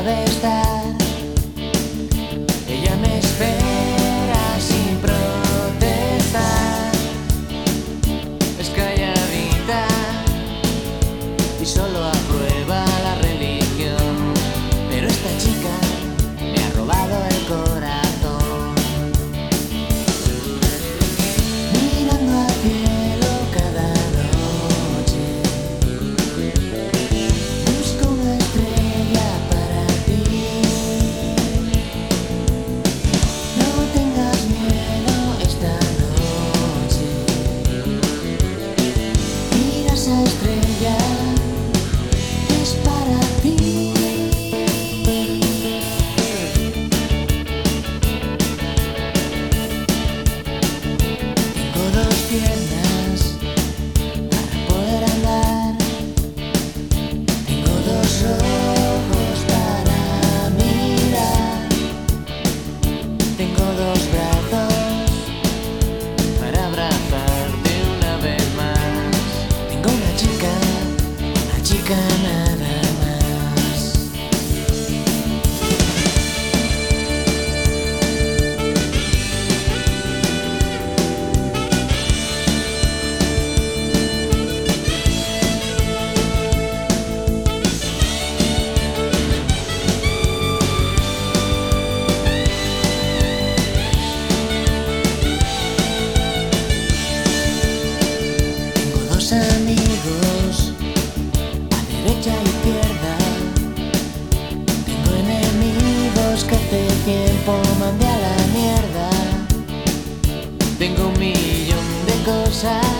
sabe estar. Ella me espera sin protestar. Es calladita y solo aprueba la religión. Pero esta chica me ha robado el corazón. Mirando al cielo cada noche, busco una estrella para ti. No tengas miedo esta noche. Mira esa estrella, es para ti. Tengo dos piernas para poder andar. Tengo dos ojos para mirar. Tengo dos brazos para abrazarte una vez más. Tengo una chica nada más. Tengo dos amigos a derecha y izquierda. Tengo enemigos que hace tiempo mandé a la mierda. Tengo un millón de cosas